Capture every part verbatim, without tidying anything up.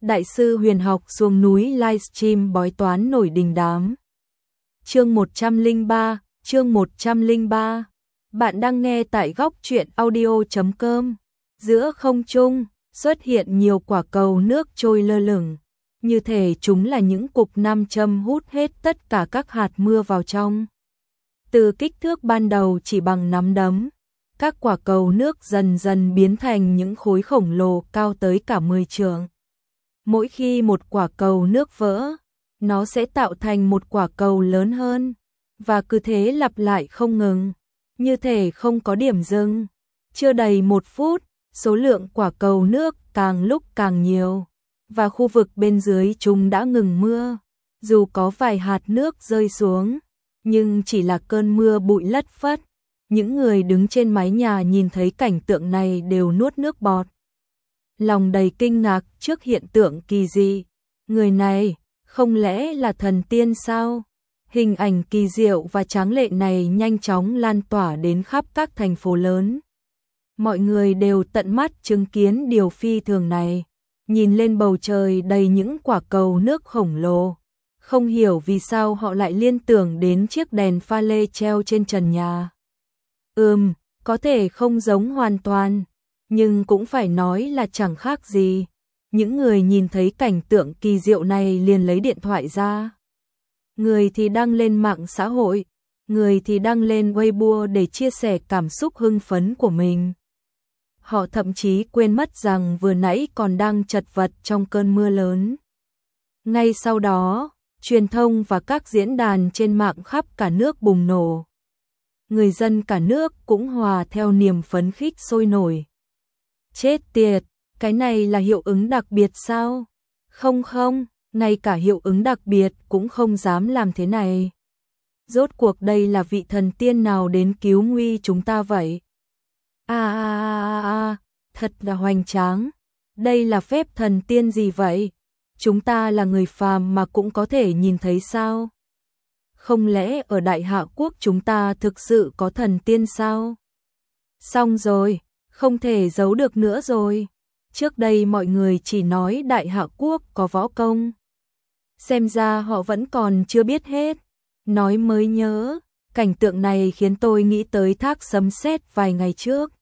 Đại sư huyền học xuống núi livestream bói toán nổi đình đám. Chương một trăm lẻ ba, chương một trăm lẻ ba. Bạn đang nghe tại góc truyện audio chấm com. Giữa không trung xuất hiện nhiều quả cầu nước trôi lơ lửng, như thể chúng là những cục nam châm hút hết tất cả các hạt mưa vào trong. Từ kích thước ban đầu chỉ bằng nắm đấm, các quả cầu nước dần dần biến thành những khối khổng lồ cao tới cả mười trượng. Mỗi khi một quả cầu nước vỡ, nó sẽ tạo thành một quả cầu lớn hơn, và cứ thế lặp lại không ngừng, như thể không có điểm dừng. Chưa đầy một phút, số lượng quả cầu nước càng lúc càng nhiều, và khu vực bên dưới chúng đã ngừng mưa. Dù có vài hạt nước rơi xuống, nhưng chỉ là cơn mưa bụi lất phất. Những người đứng trên mái nhà nhìn thấy cảnh tượng này đều nuốt nước bọt, lòng đầy kinh ngạc trước hiện tượng kỳ dị. Người này, không lẽ là thần tiên sao? Hình ảnh kỳ diệu và tráng lệ này nhanh chóng lan tỏa đến khắp các thành phố lớn. Mọi người đều tận mắt chứng kiến điều phi thường này, nhìn lên bầu trời đầy những quả cầu nước khổng lồ. Không hiểu vì sao họ lại liên tưởng đến chiếc đèn pha lê treo trên trần nhà. Ừm, có thể không giống hoàn toàn, nhưng cũng phải nói là chẳng khác gì. Những người nhìn thấy cảnh tượng kỳ diệu này liền lấy điện thoại ra. Người thì đăng lên mạng xã hội, người thì đăng lên Weibo để chia sẻ cảm xúc hưng phấn của mình. Họ thậm chí quên mất rằng vừa nãy còn đang chật vật trong cơn mưa lớn. Ngay sau đó, truyền thông và các diễn đàn trên mạng khắp cả nước bùng nổ. Người dân cả nước cũng hòa theo niềm phấn khích sôi nổi. Chết tiệt, cái này là hiệu ứng đặc biệt sao? Không không, ngay cả hiệu ứng đặc biệt cũng không dám làm thế này. Rốt cuộc đây là vị thần tiên nào đến cứu nguy chúng ta vậy? À à à à à, thật là hoành tráng. Đây là phép thần tiên gì vậy? Chúng ta là người phàm mà cũng có thể nhìn thấy sao? Không lẽ ở Đại Hạ Quốc chúng ta thực sự có thần tiên sao? Xong rồi, không thể giấu được nữa rồi. Trước đây mọi người chỉ nói Đại Hạ Quốc có võ công. Xem ra họ vẫn còn chưa biết hết. Nói mới nhớ, cảnh tượng này khiến tôi nghĩ tới thác sấm sét vài ngày trước.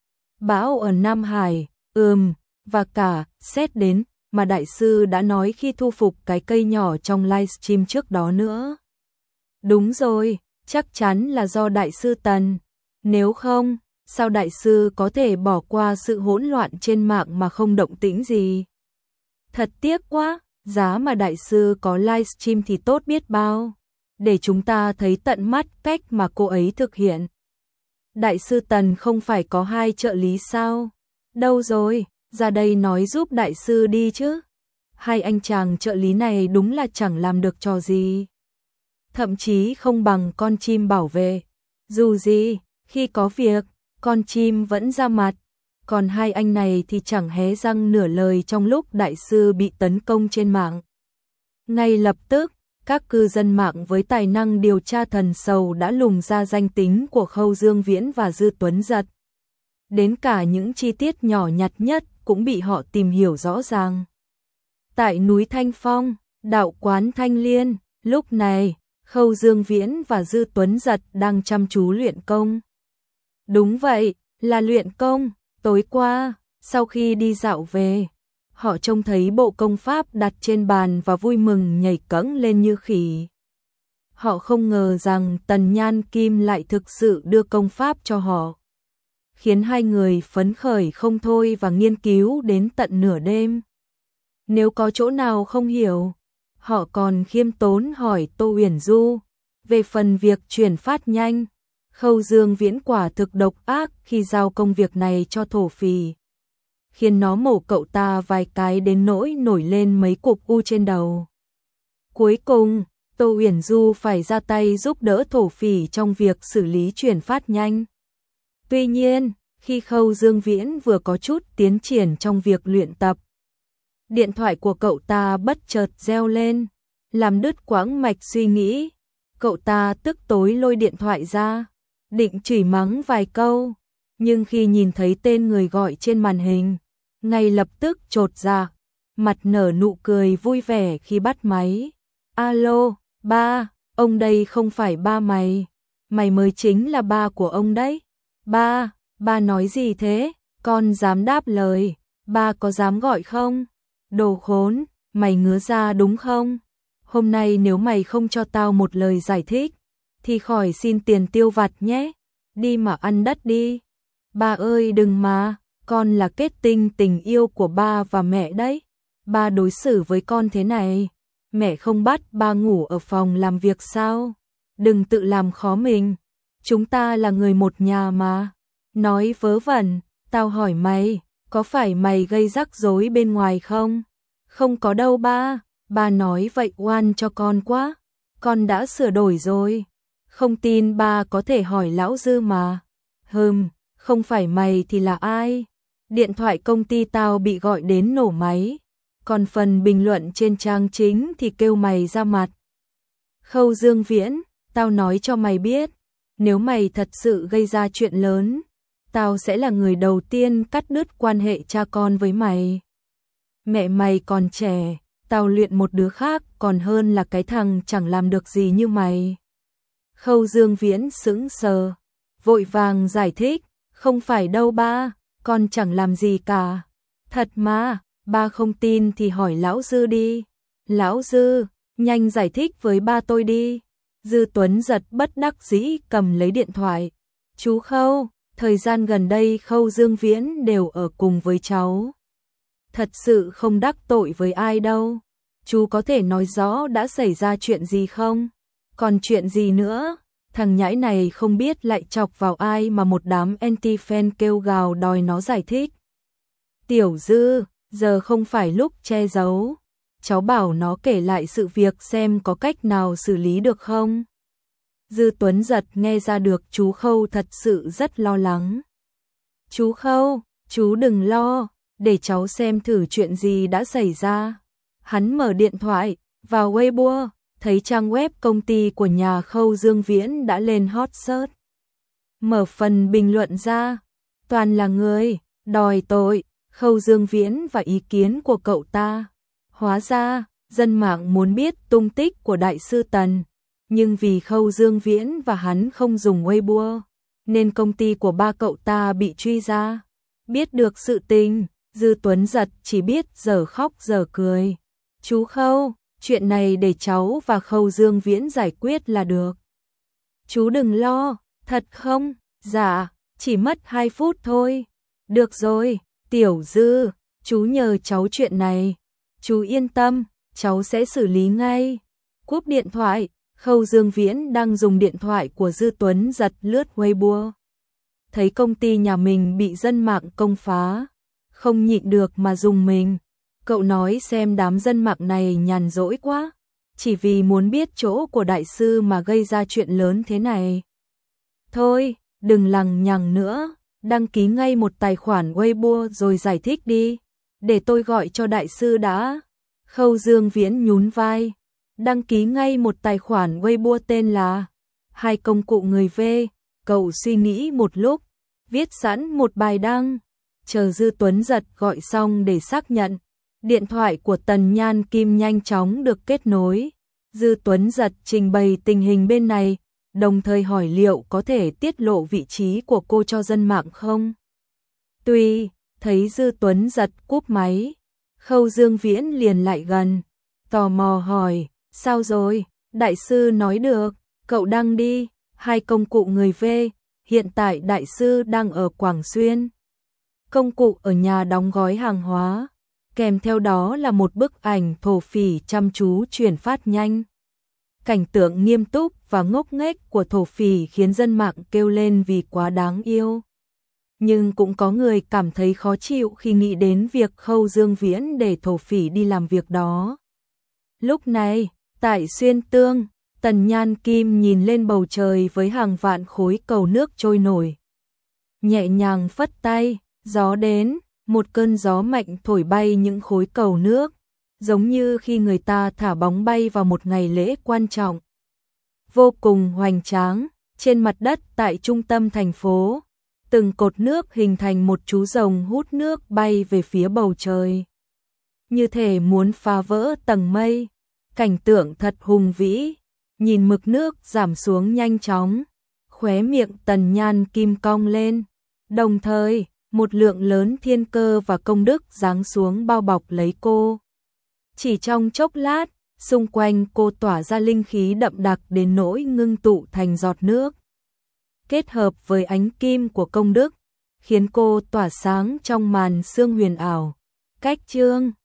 Bão ở Nam Hải, ừm, và cả sét đến mà đại sư đã nói khi thu phục cái cây nhỏ trong livestream trước đó nữa. Đúng rồi, chắc chắn là do đại sư Tần. Nếu không, sao đại sư có thể bỏ qua sự hỗn loạn trên mạng mà không động tĩnh gì? Thật tiếc quá, giá mà đại sư có livestream thì tốt biết bao, để chúng ta thấy tận mắt cách mà cô ấy thực hiện. Đại sư Tần không phải có hai trợ lý sao? Đâu rồi, ra đây nói giúp đại sư đi chứ. Hai anh chàng trợ lý này đúng là chẳng làm được trò gì. Thậm chí không bằng con chim bảo vệ. Dù gì, khi có việc, con chim vẫn ra mặt. Còn hai anh này thì chẳng hé răng nửa lời trong lúc đại sư bị tấn công trên mạng. Ngay lập tức, các cư dân mạng với tài năng điều tra thần sầu đã lùng ra danh tính của Khâu Dương Viễn và Dư Tuấn Giật. Đến cả những chi tiết nhỏ nhặt nhất cũng bị họ tìm hiểu rõ ràng. Tại núi Thanh Phong, đạo quán Thanh Liên, lúc này, Khâu Dương Viễn và Dư Tuấn Giật đang chăm chú luyện công. Đúng vậy, là luyện công. Tối qua, sau khi đi dạo về, họ trông thấy bộ công pháp đặt trên bàn và vui mừng nhảy cẫng lên như khỉ. Họ không ngờ rằng Tần Nhan Kim lại thực sự đưa công pháp cho họ, khiến hai người phấn khởi không thôi và nghiên cứu đến tận nửa đêm. Nếu có chỗ nào không hiểu, họ còn khiêm tốn hỏi Tô Uyển Du về phần việc chuyển phát nhanh. Khâu Dương Viễn quả thực độc ác khi giao công việc này cho thổ phỉ, khiến nó mổ cậu ta vài cái đến nỗi nổi lên mấy cục u trên đầu. Cuối cùng, Tô Uyển Du phải ra tay giúp đỡ thổ phỉ trong việc xử lý chuyển phát nhanh. Tuy nhiên, khi Khâu Dương Viễn vừa có chút tiến triển trong việc luyện tập, điện thoại của cậu ta bất chợt reo lên, làm đứt quãng mạch suy nghĩ. Cậu ta tức tối lôi điện thoại ra, định chửi mắng vài câu, nhưng khi nhìn thấy tên người gọi trên màn hình, ngay lập tức chột dạ, mặt nở nụ cười vui vẻ khi bắt máy. Alo, ba, ông đây không phải ba mày. Mày mới chính là ba của ông đấy. Ba, ba nói gì thế? Con dám đáp lời. Ba có dám gọi không? Đồ khốn, mày ngứa ra đúng không? Hôm nay nếu mày không cho tao một lời giải thích, thì khỏi xin tiền tiêu vặt nhé. Đi mà ăn đất đi. Ba ơi đừng mà, con là kết tinh tình yêu của ba và mẹ đấy. Ba đối xử với con thế này, mẹ không bắt ba ngủ ở phòng làm việc sao? Đừng tự làm khó mình. Chúng ta là người một nhà mà. Nói vớ vẩn, tao hỏi mày, có phải mày gây rắc rối bên ngoài không? Không có đâu ba, ba nói vậy oan cho con quá. Con đã sửa đổi rồi. Không tin ba có thể hỏi lão Dư mà. Hừm, không phải mày thì là ai? Điện thoại công ty tao bị gọi đến nổ máy. Còn phần bình luận trên trang chính thì kêu mày ra mặt. Khâu Dương Viễn, tao nói cho mày biết, nếu mày thật sự gây ra chuyện lớn, tao sẽ là người đầu tiên cắt đứt quan hệ cha con với mày. Mẹ mày còn trẻ, tao luyện một đứa khác còn hơn là cái thằng chẳng làm được gì như mày. Khâu Dương Viễn sững sờ, vội vàng giải thích, không phải đâu ba, con chẳng làm gì cả. Thật mà, ba không tin thì hỏi lão Dư đi. Lão Dư, nhanh giải thích với ba tôi đi. Dư Tuấn giật bất đắc dĩ cầm lấy điện thoại. Chú Khâu, thời gian gần đây Khâu Dương Viễn đều ở cùng với cháu. Thật sự không đắc tội với ai đâu. Chú có thể nói rõ đã xảy ra chuyện gì không? Còn chuyện gì nữa? Thằng nhãi này không biết lại chọc vào ai mà một đám anti-fan kêu gào đòi nó giải thích. Tiểu Dư, giờ không phải lúc che giấu. Cháu bảo nó kể lại sự việc xem có cách nào xử lý được không? Dư Tuấn giật nghe ra được chú Khâu thật sự rất lo lắng. Chú Khâu, chú đừng lo, để cháu xem thử chuyện gì đã xảy ra. Hắn mở điện thoại, vào Weibo, thấy trang web công ty của nhà Khâu Dương Viễn đã lên hot search. Mở phần bình luận ra, toàn là người đòi tội Khâu Dương Viễn và ý kiến của cậu ta. Hóa ra, dân mạng muốn biết tung tích của Đại sư Tần, nhưng vì Khâu Dương Viễn và hắn không dùng Weibo, nên công ty của ba cậu ta bị truy ra. Biết được sự tình, Dư Tuấn giật chỉ biết giờ khóc giờ cười. Chú Khâu, chuyện này để cháu và Khâu Dương Viễn giải quyết là được. Chú đừng lo, thật không? Dạ, chỉ mất hai phút thôi. Được rồi, Tiểu Dư, chú nhờ cháu chuyện này. Chú yên tâm, cháu sẽ xử lý ngay. Cúp điện thoại, Khâu Dương Viễn đang dùng điện thoại của Dư Tuấn giật lướt Weibo. Thấy công ty nhà mình bị dân mạng công phá, không nhịn được mà dùng mình. Cậu nói xem đám dân mạng này nhàn rỗi quá, chỉ vì muốn biết chỗ của đại sư mà gây ra chuyện lớn thế này. Thôi, đừng lằng nhằng nữa, đăng ký ngay một tài khoản Weibo rồi giải thích đi, để tôi gọi cho đại sư đã. Khâu Dương Viễn nhún vai, đăng ký ngay một tài khoản Weibo tên là Hai Công Cụ Người V. Cậu suy nghĩ một lúc, viết sẵn một bài đăng, chờ Dư Tuấn giật gọi xong để xác nhận. Điện thoại của Tần Nhan Kim nhanh chóng được kết nối. Dư Tuấn giật trình bày tình hình bên này, đồng thời hỏi liệu có thể tiết lộ vị trí của cô cho dân mạng không. Tuy thấy Dư Tuấn giật cúp máy, Khâu Dương Viễn liền lại gần, tò mò hỏi, sao rồi? Đại sư nói được, cậu đăng đi. Hai Công Cụ Người V, hiện tại đại sư đang ở Quảng Xuyên. Công cụ ở nhà đóng gói hàng hóa, kèm theo đó là một bức ảnh thổ phỉ chăm chú chuyển phát nhanh. Cảnh tượng nghiêm túc và ngốc nghếch của thổ phỉ khiến dân mạng kêu lên vì quá đáng yêu. Nhưng cũng có người cảm thấy khó chịu khi nghĩ đến việc Khâu Dương Viễn để thổ phỉ đi làm việc đó. Lúc này, tại Xuyên Tương, Tần Nhan Kim nhìn lên bầu trời với hàng vạn khối cầu nước trôi nổi. Nhẹ nhàng phất tay, gió đến, một cơn gió mạnh thổi bay những khối cầu nước, giống như khi người ta thả bóng bay vào một ngày lễ quan trọng. Vô cùng hoành tráng, trên mặt đất tại trung tâm thành phố, từng cột nước hình thành một chú rồng hút nước bay về phía bầu trời. như thể muốn phá vỡ tầng mây. Cảnh tượng thật hùng vĩ, nhìn mực nước giảm xuống nhanh chóng, khóe miệng Tần Nhan Kim cong lên. Đồng thời, một lượng lớn thiên cơ và công đức giáng xuống bao bọc lấy cô. Chỉ trong chốc lát, xung quanh cô tỏa ra linh khí đậm đặc đến nỗi ngưng tụ thành giọt nước. Kết hợp với ánh kim của công đức, khiến cô tỏa sáng trong màn sương huyền ảo. Cách chương